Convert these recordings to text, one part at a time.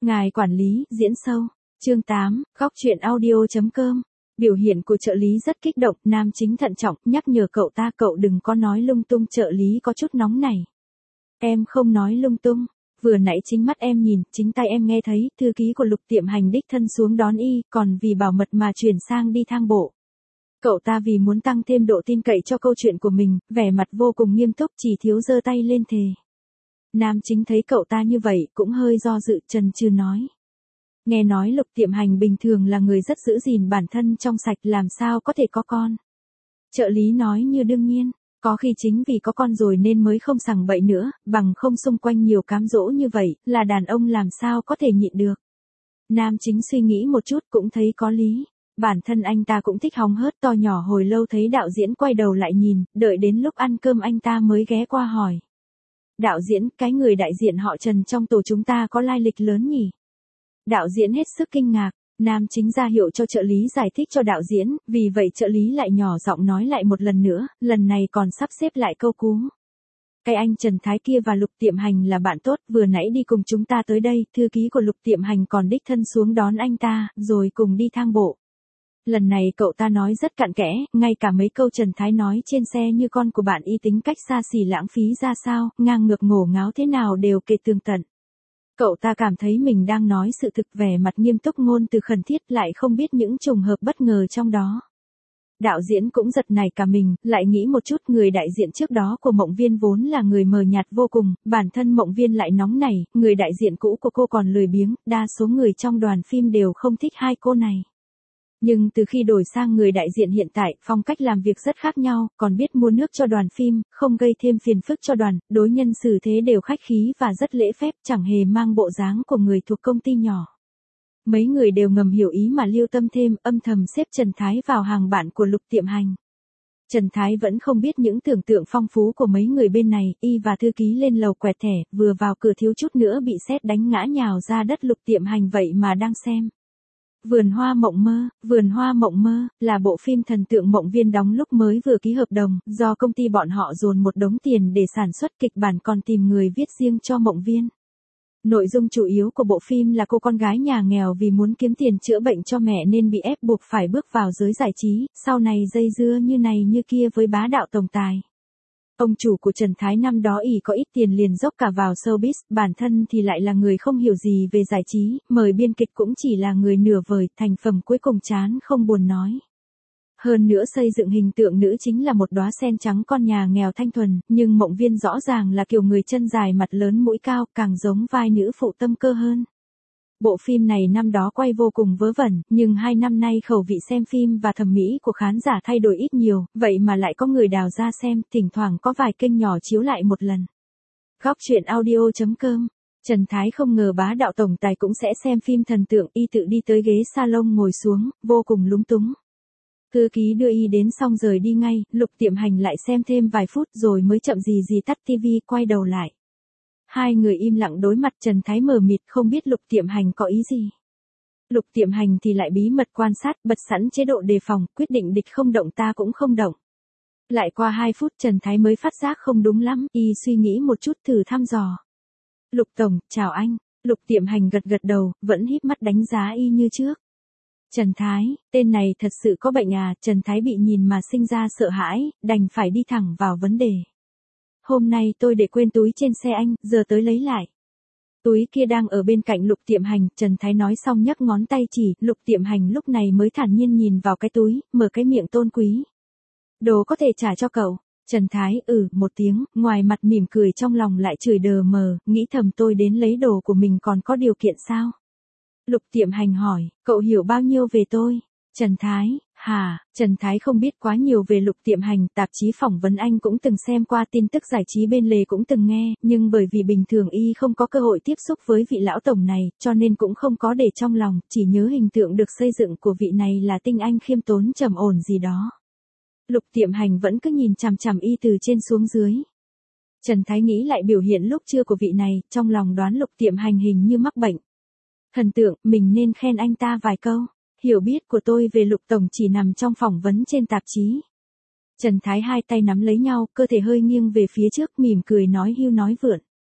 Ngài quản lý, diễn sâu. Chương 8, góc truyện audio.com. Biểu hiện của trợ lý rất kích động, nam chính thận trọng, nhắc nhở cậu ta cậu đừng có nói lung tung, trợ lý có chút nóng này. Em không nói lung tung, vừa nãy chính mắt em nhìn, chính tay em nghe thấy, thư ký của Lục Tiệm Hành đích thân xuống đón y, còn vì bảo mật mà chuyển sang đi thang bộ. Cậu ta vì muốn tăng thêm độ tin cậy cho câu chuyện của mình, vẻ mặt vô cùng nghiêm túc, chỉ thiếu giơ tay lên thề. Nam chính thấy cậu ta như vậy, cũng hơi do dự, chần chừ nói. Nghe nói Lục Tiệm Hành bình thường là người rất giữ gìn bản thân trong sạch, làm sao có thể có con. Trợ lý nói như đương nhiên, có khi chính vì có con rồi nên mới không sằng bậy nữa, bằng không xung quanh nhiều cám dỗ như vậy, là đàn ông làm sao có thể nhịn được. Nam chính suy nghĩ một chút cũng thấy có lý. Bản thân anh ta cũng thích hóng hớt to nhỏ, hồi lâu thấy đạo diễn quay đầu lại nhìn, đợi đến lúc ăn cơm anh ta mới ghé qua hỏi. Đạo diễn, cái người đại diện họ Trần trong tổ chúng ta có lai lịch lớn nhỉ? Đạo diễn hết sức kinh ngạc, nam chính ra hiệu cho trợ lý giải thích cho đạo diễn, vì vậy trợ lý lại nhỏ giọng nói lại một lần nữa, lần này còn sắp xếp lại câu cú. Cái anh Trần Thái kia và Lục Tiệm Hành là bạn tốt, vừa nãy đi cùng chúng ta tới đây, thư ký của Lục Tiệm Hành còn đích thân xuống đón anh ta, rồi cùng đi thang bộ. Lần này cậu ta nói rất cặn kẽ, ngay cả mấy câu Trần Thái nói trên xe như con của bạn y tính cách xa xỉ lãng phí ra sao, ngang ngược ngổ ngáo thế nào đều kể tường tận. Cậu ta cảm thấy mình đang nói sự thực, vẻ mặt nghiêm túc, ngôn từ khẩn thiết, lại không biết những trùng hợp bất ngờ trong đó. Đạo diễn cũng giật nảy cả mình, lại nghĩ một chút, người đại diện trước đó của Mộng Viên vốn là người mờ nhạt vô cùng, bản thân Mộng Viên lại nóng nảy, người đại diện cũ của cô còn lười biếng, đa số người trong đoàn phim đều không thích hai cô này. Nhưng từ khi đổi sang người đại diện hiện tại, phong cách làm việc rất khác nhau, còn biết mua nước cho đoàn phim, không gây thêm phiền phức cho đoàn, đối nhân xử thế đều khách khí và rất lễ phép, chẳng hề mang bộ dáng của người thuộc công ty nhỏ. Mấy người đều ngầm hiểu ý mà lưu tâm thêm, âm thầm xếp Trần Thái vào hàng bạn của Lục Tiệm Hành. Trần Thái vẫn không biết những tưởng tượng phong phú của mấy người bên này, y và thư ký lên lầu quẹt thẻ, vừa vào cửa thiếu chút nữa bị sét đánh ngã nhào ra đất. Lục Tiệm Hành vậy mà đang xem Vườn Hoa Mộng Mơ, là bộ phim thần tượng Mộng Viên đóng lúc mới vừa ký hợp đồng, do công ty bọn họ dồn một đống tiền để sản xuất, kịch bản còn tìm người viết riêng cho Mộng Viên. Nội dung chủ yếu của bộ phim là cô con gái nhà nghèo vì muốn kiếm tiền chữa bệnh cho mẹ nên bị ép buộc phải bước vào giới giải trí, sau này dây dưa như này như kia với bá đạo tổng tài. Ông chủ của Trần Thái năm đó ỷ có ít tiền liền dốc cả vào showbiz, bản thân thì lại là người không hiểu gì về giải trí, mời biên kịch cũng chỉ là người nửa vời, thành phẩm cuối cùng chán không buồn nói. Hơn nữa xây dựng hình tượng nữ chính là một đóa sen trắng con nhà nghèo thanh thuần, nhưng Mộng Viên rõ ràng là kiểu người chân dài mặt lớn mũi cao, càng giống vai nữ phụ tâm cơ hơn. Bộ phim này năm đó quay vô cùng vớ vẩn, nhưng 2 năm nay khẩu vị xem phim và thẩm mỹ của khán giả thay đổi ít nhiều, vậy mà lại có người đào ra xem, thỉnh thoảng có vài kênh nhỏ chiếu lại một lần. Góc truyện audio.com. Trần Thái không ngờ bá đạo tổng tài cũng sẽ xem phim thần tượng, y tự đi tới ghế salon ngồi xuống, vô cùng lúng túng. Thư ký đưa y đến xong rời đi ngay, Lục Tiệm Hành lại xem thêm vài phút rồi mới chậm gì tắt tivi, quay đầu lại. Hai người im lặng đối mặt, Trần Thái mờ mịt không biết Lục Tiệm Hành có ý gì. Lục Tiệm Hành thì lại bí mật quan sát, bật sẵn chế độ đề phòng, quyết định địch không động ta cũng không động. Lại qua 2 phút Trần Thái mới phát giác không đúng lắm, y suy nghĩ một chút thử thăm dò. Lục Tổng, chào anh. Lục Tiệm Hành gật đầu, vẫn híp mắt đánh giá y như trước. Trần Thái, tên này thật sự có bệnh à? Trần Thái bị nhìn mà sinh ra sợ hãi, đành phải đi thẳng vào vấn đề. Hôm nay tôi để quên túi trên xe anh, giờ tới lấy lại. Túi kia đang ở bên cạnh Lục Tiệm Hành, Trần Thái nói xong nhấc ngón tay chỉ, Lục Tiệm Hành lúc này mới thản nhiên nhìn vào cái túi, mở cái miệng tôn quý. Đồ có thể trả cho cậu. Trần Thái một tiếng, ngoài mặt mỉm cười trong lòng lại chửi đờ mờ, nghĩ thầm tôi đến lấy đồ của mình còn có điều kiện sao? Lục Tiệm Hành hỏi, cậu hiểu bao nhiêu về tôi? Trần Thái, Trần Thái không biết quá nhiều về Lục Tiệm Hành, tạp chí phỏng vấn anh cũng từng xem qua, tin tức giải trí bên lề cũng từng nghe, nhưng bởi vì bình thường y không có cơ hội tiếp xúc với vị lão tổng này, cho nên cũng không có để trong lòng, chỉ nhớ hình tượng được xây dựng của vị này là tinh anh khiêm tốn trầm ổn gì đó. Lục Tiệm Hành vẫn cứ nhìn chằm chằm y từ trên xuống dưới. Trần Thái nghĩ lại biểu hiện lúc trưa của vị này, trong lòng đoán Lục Tiệm Hành hình như mắc bệnh thần tượng, mình nên khen anh ta vài câu. Hiểu biết của tôi về Lục Tổng chỉ nằm trong phỏng vấn trên tạp chí. Trần Thái hai tay nắm lấy nhau, cơ thể hơi nghiêng về phía trước, mỉm cười nói hưu nói vượn.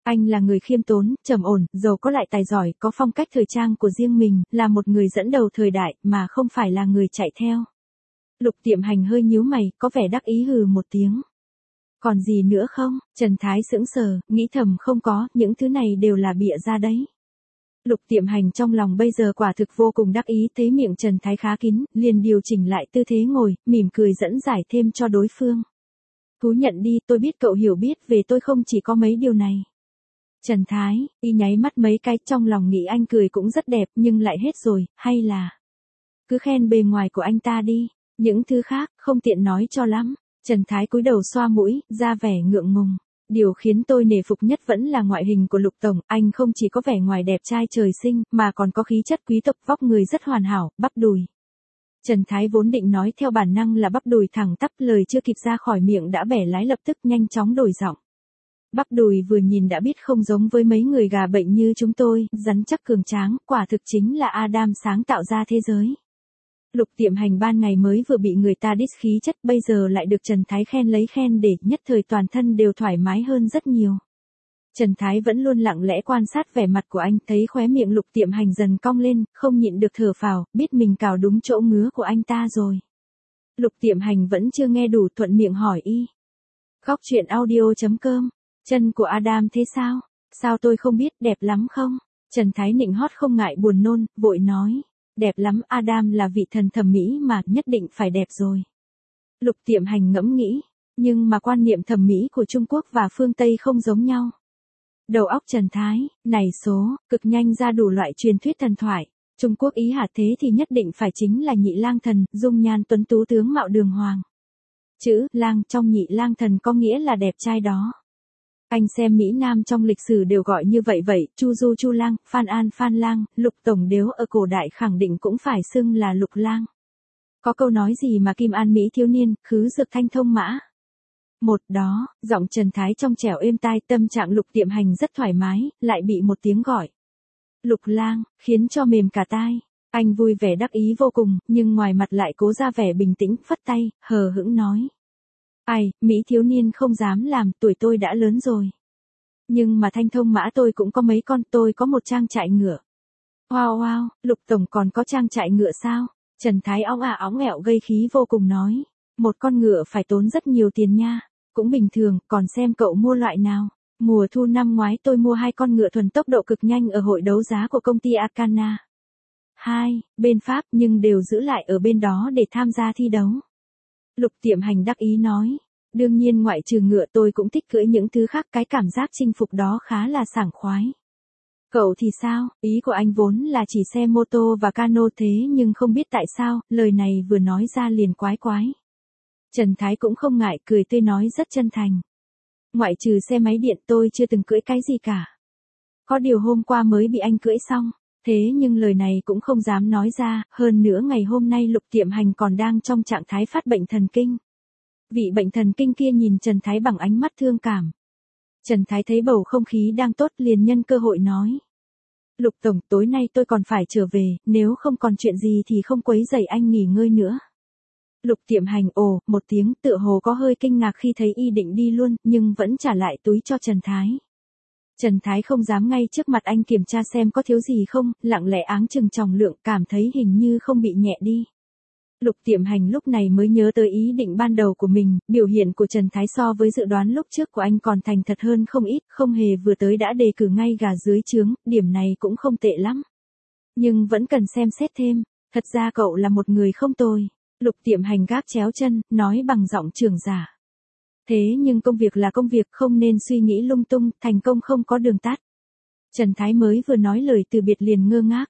Anh là người khiêm tốn, trầm ổn, giàu có lại tài giỏi, có phong cách thời trang của riêng mình, là một người dẫn đầu thời đại, mà không phải là người chạy theo. Lục Tiệm Hành hơi nhíu mày, có vẻ đắc ý hừ một tiếng. Còn gì nữa không? Trần Thái sững sờ, nghĩ thầm không có, những thứ này đều là bịa ra đấy. Lục Tiệm Hành trong lòng bây giờ quả thực vô cùng đắc ý, thấy miệng Trần Thái khá kín, liền điều chỉnh lại tư thế ngồi, mỉm cười dẫn giải thêm cho đối phương. Thú nhận đi, tôi biết cậu hiểu biết về tôi không chỉ có mấy điều này. Trần Thái, y nháy mắt mấy cái, trong lòng nghĩ anh cười cũng rất đẹp nhưng lại hết rồi, hay là cứ khen bề ngoài của anh ta đi, những thứ khác, không tiện nói cho lắm. Trần Thái cúi đầu xoa mũi, ra vẻ ngượng ngùng. Điều khiến tôi nể phục nhất vẫn là ngoại hình của Lục Tổng, anh không chỉ có vẻ ngoài đẹp trai trời sinh, mà còn có khí chất quý tộc, vóc người rất hoàn hảo, bắp đùi. Trần Thái vốn định nói theo bản năng là bắp đùi thẳng tắp, lời chưa kịp ra khỏi miệng đã bẻ lái, lập tức nhanh chóng đổi giọng. Bắp đùi vừa nhìn đã biết không giống với mấy người gà bệnh như chúng tôi, rắn chắc cường tráng, quả thực chính là Adam sáng tạo ra thế giới. Lục Tiệm Hành ban ngày mới vừa bị người ta diss khí chất, bây giờ lại được Trần Thái khen lấy khen để, nhất thời toàn thân đều thoải mái hơn rất nhiều. Trần Thái vẫn luôn lặng lẽ quan sát vẻ mặt của anh, thấy khóe miệng Lục Tiệm Hành dần cong lên, không nhịn được thở phào, biết mình cào đúng chỗ ngứa của anh ta rồi. Lục Tiệm Hành vẫn chưa nghe đủ, thuận miệng hỏi y. Góc truyện audio.com, chân của Adam thế sao? Sao tôi không biết, đẹp lắm không? Trần Thái nịnh hót không ngại buồn nôn, vội nói. Đẹp lắm, Adam là vị thần thẩm mỹ mà, nhất định phải đẹp rồi. Lục Tiệm Hành ngẫm nghĩ, nhưng mà quan niệm thẩm mỹ của Trung Quốc và phương Tây không giống nhau. Đầu óc Trần Thái, này số, cực nhanh ra đủ loại truyền thuyết thần thoại. Trung Quốc ý hả, thế thì nhất định phải chính là Nhị Lang Thần, dung nhan tuấn tú tướng mạo đường hoàng. Chữ lang trong Nhị Lang Thần có nghĩa là đẹp trai đó. Anh xem Mỹ Nam trong lịch sử đều gọi như vậy vậy, Chu Du Chu Lang, Phan An Phan Lang, Lục Tổng nếu ở cổ đại khẳng định cũng phải xưng là Lục Lang. Có câu nói gì mà Kim An Mỹ thiếu niên, khứ dược thanh thông mã. Một đó, giọng Trần Thái trong trẻo êm tai, tâm trạng Lục Tiệm Hành rất thoải mái, lại bị một tiếng gọi. Lục Lang, khiến cho mềm cả tai. Anh vui vẻ đắc ý vô cùng, nhưng ngoài mặt lại cố ra vẻ bình tĩnh, phất tay, hờ hững nói. Ai, Mỹ thiếu niên không dám làm, tuổi tôi đã lớn rồi. Nhưng mà thanh thông mã tôi cũng có mấy con, tôi có một trang trại ngựa. Wow wow, Lục Tổng còn có trang trại ngựa sao? Trần Thái óng ẹo gây khí vô cùng nói. Một con ngựa phải tốn rất nhiều tiền nha. Cũng bình thường, còn xem cậu mua loại nào. Mùa thu năm ngoái tôi mua 2 con ngựa thuần tốc độ cực nhanh ở hội đấu giá của công ty Arcana. 2, bên Pháp nhưng đều giữ lại ở bên đó để tham gia thi đấu. Lục Tiệm Hành đắc ý nói. Đương nhiên ngoại trừ ngựa tôi cũng thích cưỡi những thứ khác, cái cảm giác chinh phục đó khá là sảng khoái. Cậu thì sao? Ý của anh vốn là chỉ xe mô tô và cano thế nhưng không biết tại sao, lời này vừa nói ra liền quái quái. Trần Thái cũng không ngại, cười tươi nói rất chân thành. Ngoại trừ xe máy điện tôi chưa từng cưỡi cái gì cả. Có điều hôm qua mới bị anh cưỡi xong, thế nhưng lời này cũng không dám nói ra, hơn nữa ngày hôm nay Lục Tiệm Hành còn đang trong trạng thái phát bệnh thần kinh. Vị bệnh thần kinh kia nhìn Trần Thái bằng ánh mắt thương cảm. Trần Thái thấy bầu không khí đang tốt liền nhân cơ hội nói. Lục Tổng, tối nay tôi còn phải trở về, nếu không còn chuyện gì thì không quấy rầy anh nghỉ ngơi nữa. Lục Tiệm Hành ồ, một tiếng, tựa hồ có hơi kinh ngạc khi thấy y định đi luôn, nhưng vẫn trả lại túi cho Trần Thái. Trần Thái không dám ngay trước mặt anh kiểm tra xem có thiếu gì không, lặng lẽ áng chừng trọng lượng, cảm thấy hình như không bị nhẹ đi. Lục Tiệm Hành lúc này mới nhớ tới ý định ban đầu của mình, biểu hiện của Trần Thái so với dự đoán lúc trước của anh còn thành thật hơn không ít, không hề vừa tới đã đề cử ngay gà dưới trướng, điểm này cũng không tệ lắm. Nhưng vẫn cần xem xét thêm, thật ra cậu là một người không tồi. Lục Tiệm Hành gác chéo chân, nói bằng giọng trưởng giả. Thế nhưng công việc là công việc, không nên suy nghĩ lung tung, thành công không có đường tắt. Trần Thái mới vừa nói lời từ biệt liền ngơ ngác.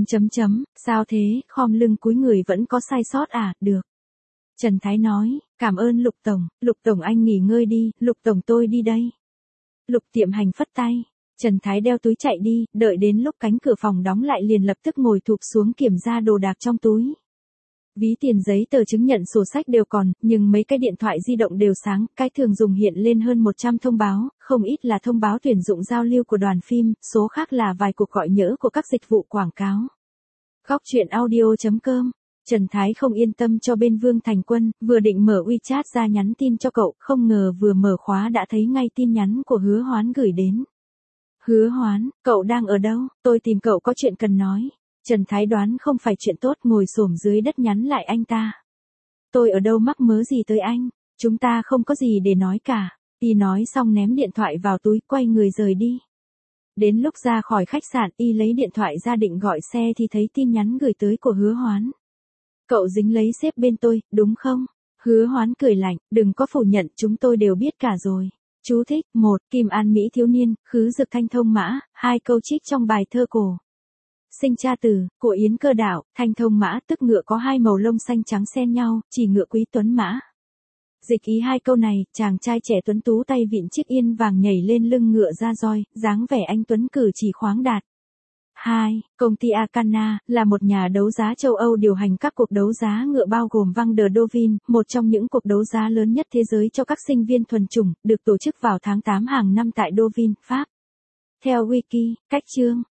Sao thế, khom lưng cúi người vẫn có sai sót à, được. Trần Thái nói, cảm ơn Lục Tổng anh nghỉ ngơi đi, Lục Tổng tôi đi đây. Lục Tiệm Hành phất tay, Trần Thái đeo túi chạy đi, đợi đến lúc cánh cửa phòng đóng lại liền lập tức ngồi thụp xuống kiểm tra đồ đạc trong túi. Ví tiền giấy tờ chứng nhận sổ sách đều còn, nhưng mấy cái điện thoại di động đều sáng, cái thường dùng hiện lên hơn 100 thông báo, không ít là thông báo tuyển dụng giao lưu của đoàn phim, số khác là vài cuộc gọi nhỡ của các dịch vụ quảng cáo. Góc truyện audio.com, Trần Thái không yên tâm cho bên Vương Thành Quân, vừa định mở WeChat ra nhắn tin cho cậu, không ngờ vừa mở khóa đã thấy ngay tin nhắn của Hứa Hoán gửi đến. Hứa Hoán, cậu đang ở đâu? Tôi tìm cậu có chuyện cần nói. Trần Thái đoán không phải chuyện tốt, ngồi xổm dưới đất nhắn lại anh ta. Tôi ở đâu mắc mớ gì tới anh? Chúng ta không có gì để nói cả. Y nói xong ném điện thoại vào túi, quay người rời đi. Đến lúc ra khỏi khách sạn, Y lấy điện thoại ra định gọi xe thì thấy tin nhắn gửi tới của Hứa Hoán. Cậu dính lấy sếp bên tôi, đúng không? Hứa Hoán cười lạnh, đừng có phủ nhận, chúng tôi đều biết cả rồi. Chú thích, 1. Kim An Mỹ thiếu niên, khứ dực thanh thông mã, 2 câu trích trong bài thơ cổ. Sinh cha từ, của Yến Cơ Đạo, thanh thông mã tức ngựa có hai màu lông xanh trắng xen nhau, chỉ ngựa quý tuấn mã. Dịch ý hai câu này, chàng trai trẻ tuấn tú tay vịn chiếc yên vàng nhảy lên lưng ngựa ra roi, dáng vẻ anh tuấn cử chỉ khoáng đạt. 2. Công ty Akana, là một nhà đấu giá châu Âu điều hành các cuộc đấu giá ngựa bao gồm Vang de Deauville, một trong những cuộc đấu giá lớn nhất thế giới cho các sinh viên thuần chủng, được tổ chức vào tháng 8 hàng năm tại Deauville, Pháp. Theo Wiki, cách chương